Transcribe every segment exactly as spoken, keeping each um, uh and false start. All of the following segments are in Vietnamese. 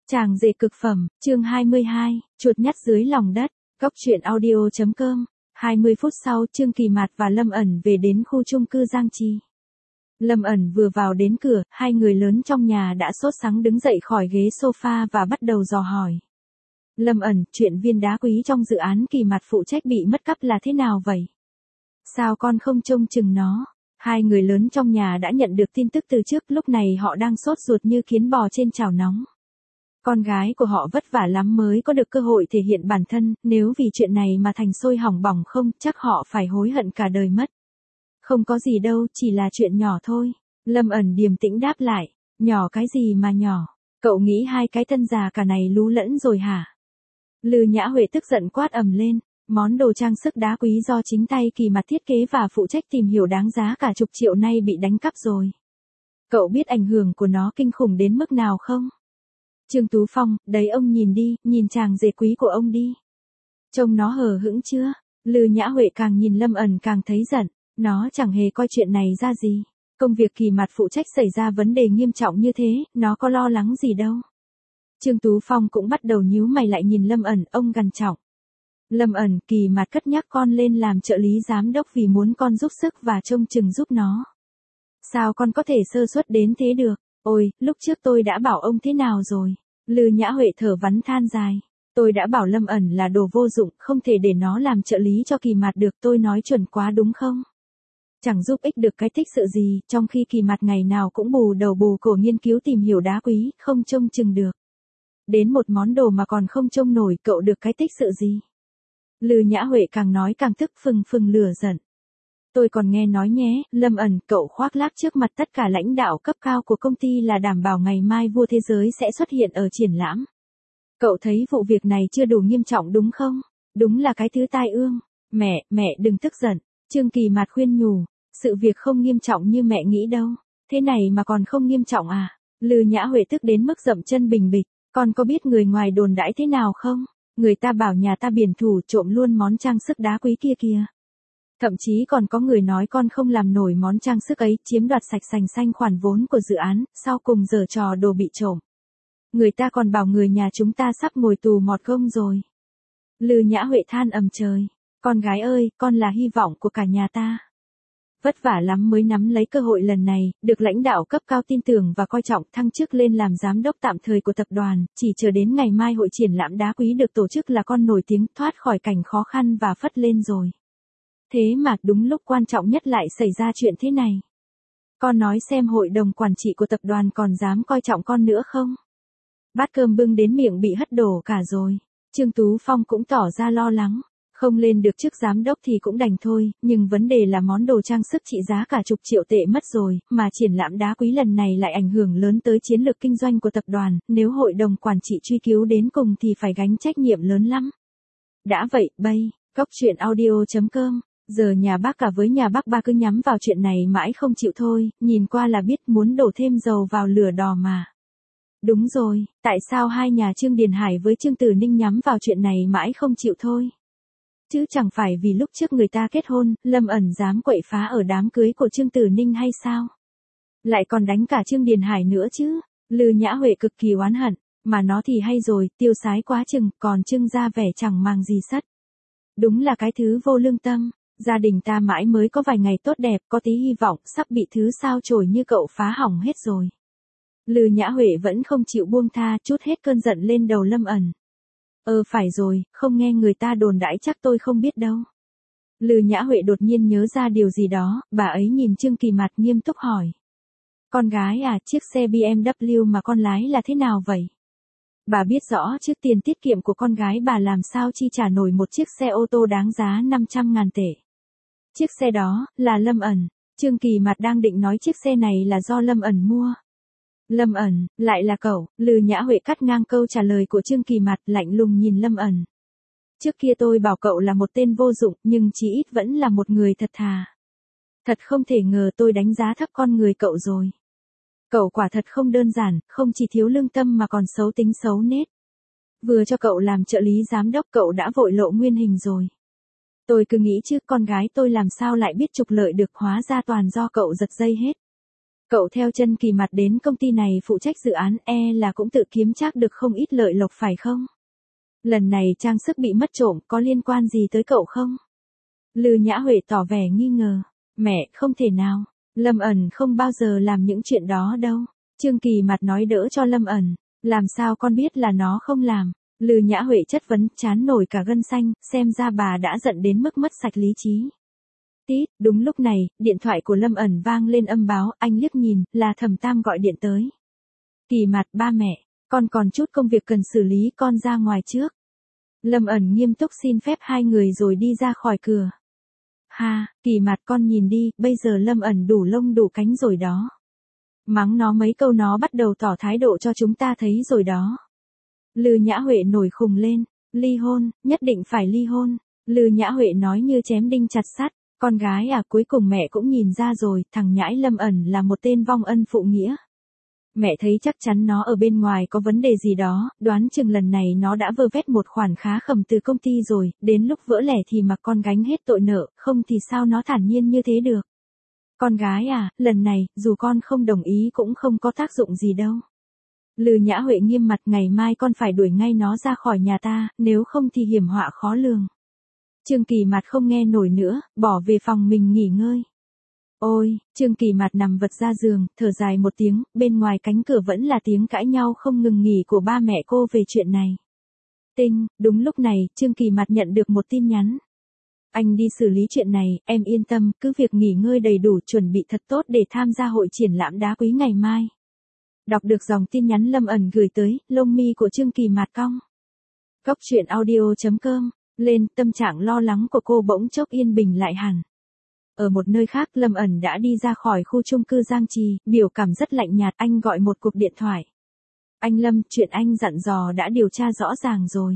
Chàng rể cực phẩm, chương hai mươi hai, chuột nhắt dưới lòng đất, góc truyện audio.com. hai mươi phút sau, Trương Kỳ Mạt và Lâm ẩn về đến khu chung cư Giang Chi. Lâm ẩn vừa vào đến cửa, hai người lớn trong nhà đã sốt sắng đứng dậy khỏi ghế sofa và bắt đầu dò hỏi. Lâm ẩn, chuyện viên đá quý trong dự án Kỳ Mạt phụ trách bị mất cắp là thế nào vậy? Sao con không trông chừng nó? Hai người lớn trong nhà đã nhận được tin tức từ trước, lúc này họ đang sốt ruột như kiến bò trên chảo nóng. Con gái của họ vất vả lắm mới có được cơ hội thể hiện bản thân, nếu vì chuyện này mà thành sôi hỏng bỏng không, chắc họ phải hối hận cả đời mất. Không có gì đâu, chỉ là chuyện nhỏ thôi. Lâm ẩn điềm tĩnh đáp lại, nhỏ cái gì mà nhỏ, cậu nghĩ hai cái thân già cả này lú lẫn rồi hả? Lư Nhã Huệ tức giận quát ầm lên, món đồ trang sức đá quý do chính tay Kỳ Mạt thiết kế và phụ trách tìm hiểu đáng giá cả chục triệu nay bị đánh cắp rồi. Cậu biết ảnh hưởng của nó kinh khủng đến mức nào không? Trương Tú Phong, đấy ông nhìn đi, nhìn chàng rể quý của ông đi. Trông nó hờ hững chưa? Lư Nhã Huệ càng nhìn Lâm ẩn càng thấy giận, nó chẳng hề coi chuyện này ra gì. Công việc Kỳ Mạt phụ trách xảy ra vấn đề nghiêm trọng như thế, nó có lo lắng gì đâu. Trương Tú Phong cũng bắt đầu nhíu mày lại nhìn Lâm ẩn, ông gằn trọng. Lâm ẩn, Kỳ Mạt cất nhắc con lên làm trợ lý giám đốc vì muốn con giúp sức và trông chừng giúp nó. Sao con có thể sơ suất đến thế được? Ôi, lúc trước tôi đã bảo ông thế nào rồi? Lư Nhã Huệ thở vắn than dài. Tôi đã bảo Lâm ẩn là đồ vô dụng, không thể để nó làm trợ lý cho Kỳ Mạt được, tôi nói chuẩn quá đúng không? Chẳng giúp ích được cái tích sự gì, trong khi Kỳ Mạt ngày nào cũng bù đầu bù cổ nghiên cứu tìm hiểu đá quý, không trông chừng được. Đến một món đồ mà còn không trông nổi, cậu được cái tích sự gì? Lư Nhã Huệ càng nói càng tức phừng phừng lửa giận. Tôi còn nghe nói nhé, Lâm ẩn, cậu khoác lác trước mặt tất cả lãnh đạo cấp cao của công ty là đảm bảo ngày mai vua thế giới sẽ xuất hiện ở triển lãm. Cậu thấy vụ việc này chưa đủ nghiêm trọng đúng không? Đúng là cái thứ tai ương. Mẹ, mẹ đừng tức giận. Trương Kỳ Mạt khuyên nhủ, sự việc không nghiêm trọng như mẹ nghĩ đâu. Thế này mà còn không nghiêm trọng à? Lư Nhã Huệ tức đến mức dậm chân bình bịch. Con có biết người ngoài đồn đãi thế nào không? Người ta bảo nhà ta biển thủ trộm luôn món trang sức đá quý kia kìa. Thậm chí còn có người nói con không làm nổi món trang sức ấy, chiếm đoạt sạch sành xanh khoản vốn của dự án, sau cùng giở trò đồ bị trộm. Người ta còn bảo người nhà chúng ta sắp ngồi tù mọt gông rồi. Lư Nhã Huệ than ầm trời, con gái ơi, con là hy vọng của cả nhà ta. Vất vả lắm mới nắm lấy cơ hội lần này, được lãnh đạo cấp cao tin tưởng và coi trọng, thăng chức lên làm giám đốc tạm thời của tập đoàn, chỉ chờ đến ngày mai hội triển lãm đá quý được tổ chức là con nổi tiếng, thoát khỏi cảnh khó khăn và phất lên rồi. Thế mà đúng lúc quan trọng nhất lại xảy ra chuyện thế này. Con nói xem hội đồng quản trị của tập đoàn còn dám coi trọng con nữa không? Bát cơm bưng đến miệng bị hất đổ cả rồi. Trương Tú Phong cũng tỏ ra lo lắng. Không lên được chức giám đốc thì cũng đành thôi, nhưng vấn đề là món đồ trang sức trị giá cả chục triệu tệ mất rồi, mà triển lãm đá quý lần này lại ảnh hưởng lớn tới chiến lược kinh doanh của tập đoàn, nếu hội đồng quản trị truy cứu đến cùng thì phải gánh trách nhiệm lớn lắm. Đã vậy, bây, góc truyện audio.com. Giờ nhà bác cả với nhà bác ba cứ nhắm vào chuyện này mãi không chịu thôi, nhìn qua là biết muốn đổ thêm dầu vào lửa đỏ mà. Đúng rồi, tại sao hai nhà Trương Điền Hải với Trương Tử Ninh nhắm vào chuyện này mãi không chịu thôi? Chứ chẳng phải vì lúc trước người ta kết hôn, Lâm ẩn dám quậy phá ở đám cưới của Trương Tử Ninh hay sao? Lại còn đánh cả Trương Điền Hải nữa chứ? Lư Nhã Huệ cực kỳ oán hận, mà nó thì hay rồi, tiêu sái quá chừng, còn Trương ra vẻ chẳng màng gì sắt. Đúng là cái thứ vô lương tâm. Gia đình ta mãi mới có vài ngày tốt đẹp, có tí hy vọng, sắp bị thứ sao chổi như cậu phá hỏng hết rồi. Lư Nhã Huệ vẫn không chịu buông tha, trút hết cơn giận lên đầu Lâm ẩn. Ờ phải rồi, không nghe người ta đồn đãi chắc tôi không biết đâu. Lư Nhã Huệ đột nhiên nhớ ra điều gì đó, bà ấy nhìn Trương Kỳ Mạt nghiêm túc hỏi. Con gái à, chiếc xe bê em vê mà con lái là thế nào vậy? Bà biết rõ trước tiền tiết kiệm của con gái bà làm sao chi trả nổi một chiếc xe ô tô đáng giá năm trăm ngàn tệ. Chiếc xe đó, là Lâm ẩn. Trương Kỳ Mạt đang định nói chiếc xe này là do Lâm ẩn mua. Lâm ẩn, lại là cậu? Lư Nhã Huệ cắt ngang câu trả lời của Trương Kỳ Mạt, lạnh lùng nhìn Lâm ẩn. Trước kia tôi bảo cậu là một tên vô dụng, nhưng chí ít vẫn là một người thật thà. Thật không thể ngờ tôi đánh giá thấp con người cậu rồi. Cậu quả thật không đơn giản, không chỉ thiếu lương tâm mà còn xấu tính xấu nết. Vừa cho cậu làm trợ lý giám đốc cậu đã vội lộ nguyên hình rồi. Tôi cứ nghĩ chứ con gái tôi làm sao lại biết trục lợi được, hóa ra toàn do cậu giật dây hết. Cậu theo chân Kỳ Mặt đến công ty này phụ trách dự án e là cũng tự kiếm trác được không ít lợi lộc phải không? Lần này trang sức bị mất trộm có liên quan gì tới cậu không? Lư Nhã Huệ tỏ vẻ nghi ngờ. Mẹ, không thể nào. Lâm ẩn không bao giờ làm những chuyện đó đâu. Trương Kỳ Mặt nói đỡ cho Lâm ẩn. Làm sao con biết là nó không làm? Lư Nhã Huệ chất vấn, chán nổi cả gân xanh, xem ra bà đã giận đến mức mất sạch lý trí. Tít, đúng lúc này, điện thoại của Lâm ẩn vang lên âm báo, anh liếc nhìn, là Thẩm Tam gọi điện tới. Kỳ Mặt, ba mẹ, con còn chút công việc cần xử lý, con ra ngoài trước. Lâm ẩn nghiêm túc xin phép hai người rồi đi ra khỏi cửa. Ha, Kỳ Mặt con nhìn đi, bây giờ Lâm ẩn đủ lông đủ cánh rồi đó. Mắng nó mấy câu nó bắt đầu tỏ thái độ cho chúng ta thấy rồi đó. Lư Nhã Huệ nổi khùng lên, ly hôn, nhất định phải ly hôn. Lư Nhã Huệ nói như chém đinh chặt sắt, con gái à, cuối cùng mẹ cũng nhìn ra rồi, thằng nhãi Lâm ẩn là một tên vong ân phụ nghĩa. Mẹ thấy chắc chắn nó ở bên ngoài có vấn đề gì đó, đoán chừng lần này nó đã vơ vét một khoản khá khẩm từ công ty rồi, đến lúc vỡ lẻ thì mặc con gánh hết tội nợ, không thì sao nó thản nhiên như thế được. Con gái à, lần này, dù con không đồng ý cũng không có tác dụng gì đâu. Lư Nhã Huệ nghiêm mặt, ngày mai con phải đuổi ngay nó ra khỏi nhà ta, nếu không thì hiểm họa khó lường. Trương Kỳ Mặt không nghe nổi nữa, bỏ về phòng mình nghỉ ngơi. Ôi, Trương Kỳ Mặt nằm vật ra giường, thở dài một tiếng, bên ngoài cánh cửa vẫn là tiếng cãi nhau không ngừng nghỉ của ba mẹ cô về chuyện này. Tinh, đúng lúc này, Trương Kỳ Mặt nhận được một tin nhắn. Anh đi xử lý chuyện này, em yên tâm, cứ việc nghỉ ngơi đầy đủ, chuẩn bị thật tốt để tham gia hội triển lãm đá quý ngày mai. Đọc được dòng tin nhắn Lâm ẩn gửi tới, lông mi của Trương Kỳ Mặt cong. Cốc truyện audio chấm com, lên, tâm trạng lo lắng của cô bỗng chốc yên bình lại hẳn. Ở một nơi khác, Lâm ẩn đã đi ra khỏi khu chung cư Giang Trì, biểu cảm rất lạnh nhạt, anh gọi một cuộc điện thoại. Anh Lâm, chuyện anh dặn dò đã điều tra rõ ràng rồi.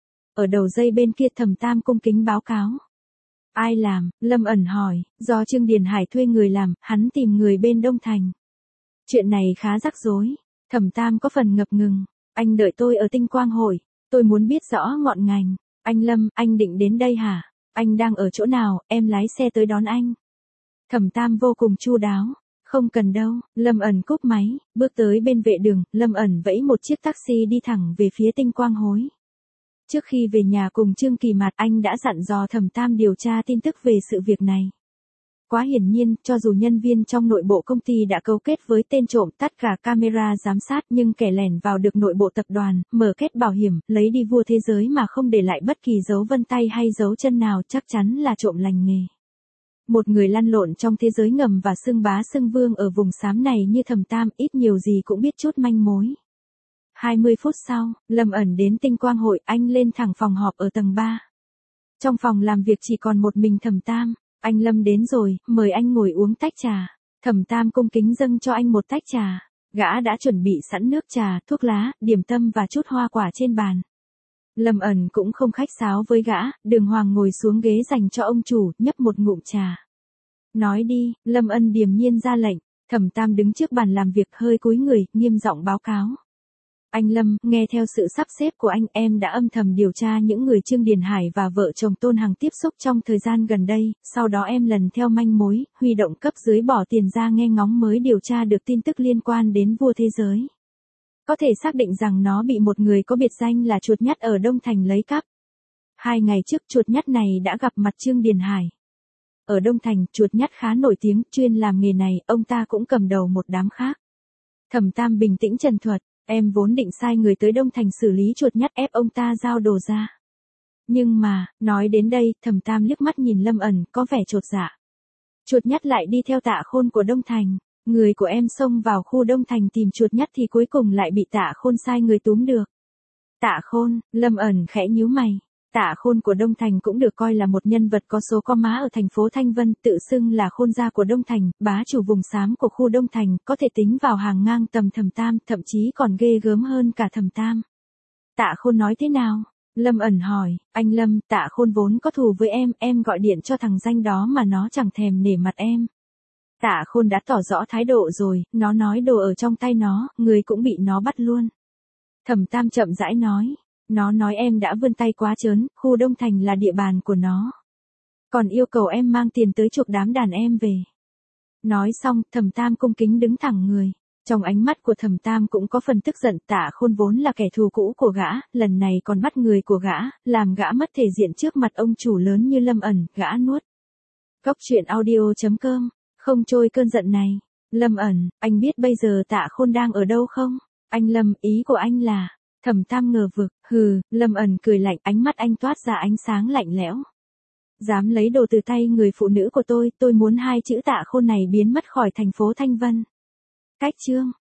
Ở đầu dây bên kia Thẩm Tam cung kính báo cáo. Ai làm? Lâm ẩn hỏi, do Trương Điền Hải thuê người làm, hắn tìm người bên Đông Thành. Chuyện này khá rắc rối. Thẩm Tam có phần ngập ngừng. Anh đợi tôi ở Tinh Quang Hội. Tôi muốn biết rõ ngọn ngành. Anh Lâm, anh định đến đây hả? Anh đang ở chỗ nào, em lái xe tới đón anh. Thẩm Tam vô cùng chu đáo. Không cần đâu, Lâm ẩn cúp máy, bước tới bên vệ đường, Lâm ẩn vẫy một chiếc taxi đi thẳng về phía Tinh Quang Hối. Trước khi về nhà cùng Trương Kỳ Mặt, anh đã dặn dò Thẩm Tam điều tra tin tức về sự việc này. Quá hiển nhiên, cho dù nhân viên trong nội bộ công ty đã cấu kết với tên trộm tắt cả camera giám sát, nhưng kẻ lẻn vào được nội bộ tập đoàn, mở kết bảo hiểm, lấy đi vua thế giới mà không để lại bất kỳ dấu vân tay hay dấu chân nào, chắc chắn là trộm lành nghề. Một người lăn lộn trong thế giới ngầm và xưng bá xưng vương ở vùng xám này như Thẩm Tam, ít nhiều gì cũng biết chút manh mối. hai mươi phút sau, Lâm ẩn đến Tinh Quang Hội, anh lên thẳng phòng họp ở tầng ba. Trong phòng làm việc chỉ còn một mình Thẩm Tam. Anh Lâm đến rồi, mời anh ngồi uống tách trà. Thẩm Tam cung kính dâng cho anh một tách trà. Gã đã chuẩn bị sẵn nước trà, thuốc lá, điểm tâm và chút hoa quả trên bàn. Lâm ẩn cũng không khách sáo với gã, đường hoàng ngồi xuống ghế dành cho ông chủ, nhấp một ngụm trà. Nói đi, Lâm ân điềm nhiên ra lệnh. Thẩm Tam đứng trước bàn làm việc hơi cúi người, nghiêm giọng báo cáo. Anh Lâm, nghe theo sự sắp xếp của anh, em đã âm thầm điều tra những người Trương Điền Hải và vợ chồng Tôn Hằng tiếp xúc trong thời gian gần đây, sau đó em lần theo manh mối, huy động cấp dưới bỏ tiền ra nghe ngóng mới điều tra được tin tức liên quan đến vua thế giới. Có thể xác định rằng nó bị một người có biệt danh là Chuột Nhắt ở Đông Thành lấy cắp. Hai ngày trước Chuột Nhắt này đã gặp mặt Trương Điền Hải. Ở Đông Thành, Chuột Nhắt khá nổi tiếng, chuyên làm nghề này, ông ta cũng cầm đầu một đám khác. Thẩm Tam bình tĩnh trần thuật. Em vốn định sai người tới Đông Thành xử lý Chuột Nhắt, ép ông ta giao đồ ra. Nhưng mà, nói đến đây, Thẩm Tam liếc mắt nhìn Lâm ẩn, có vẻ chột dạ. Chuột Nhắt lại đi theo Tạ Khôn của Đông Thành. Người của em xông vào khu Đông Thành tìm Chuột Nhắt thì cuối cùng lại bị Tạ Khôn sai người túm được. Tạ Khôn, Lâm ẩn khẽ nhíu mày. Tạ Khôn của Đông Thành cũng được coi là một nhân vật có số có má ở thành phố Thanh Vân, tự xưng là Khôn gia của Đông Thành, bá chủ vùng xám của khu Đông Thành, có thể tính vào hàng ngang tầm Thẩm Tam, thậm chí còn ghê gớm hơn cả Thẩm Tam. Tạ Khôn nói thế nào? Lâm ẩn hỏi, anh Lâm, Tạ Khôn vốn có thù với em, em gọi điện cho thằng danh đó mà nó chẳng thèm nể mặt em. Tạ Khôn đã tỏ rõ thái độ rồi, nó nói đồ ở trong tay nó, người cũng bị nó bắt luôn. Thẩm Tam chậm rãi nói. Nó nói em đã vươn tay quá trớn, khu Đông Thành là địa bàn của nó. Còn yêu cầu em mang tiền tới chuộc đám đàn em về. Nói xong, Thẩm Tam cung kính đứng thẳng người. Trong ánh mắt của Thẩm Tam cũng có phần tức giận, Tạ Khôn vốn là kẻ thù cũ của gã, lần này còn bắt người của gã, làm gã mất thể diện trước mặt ông chủ lớn như Lâm ẩn, gã nuốt. Cốc truyện audio chấm com, không trôi cơn giận này. Lâm ẩn, anh biết bây giờ Tạ Khôn đang ở đâu không? Anh Lâm, ý của anh là... Thẩm Tam ngờ vực, hừ, Lâm ẩn cười lạnh, ánh mắt anh toát ra ánh sáng lạnh lẽo. Dám lấy đồ từ tay người phụ nữ của tôi, tôi muốn hai chữ Tạ Khôn này biến mất khỏi thành phố Thanh Vân. Cách chương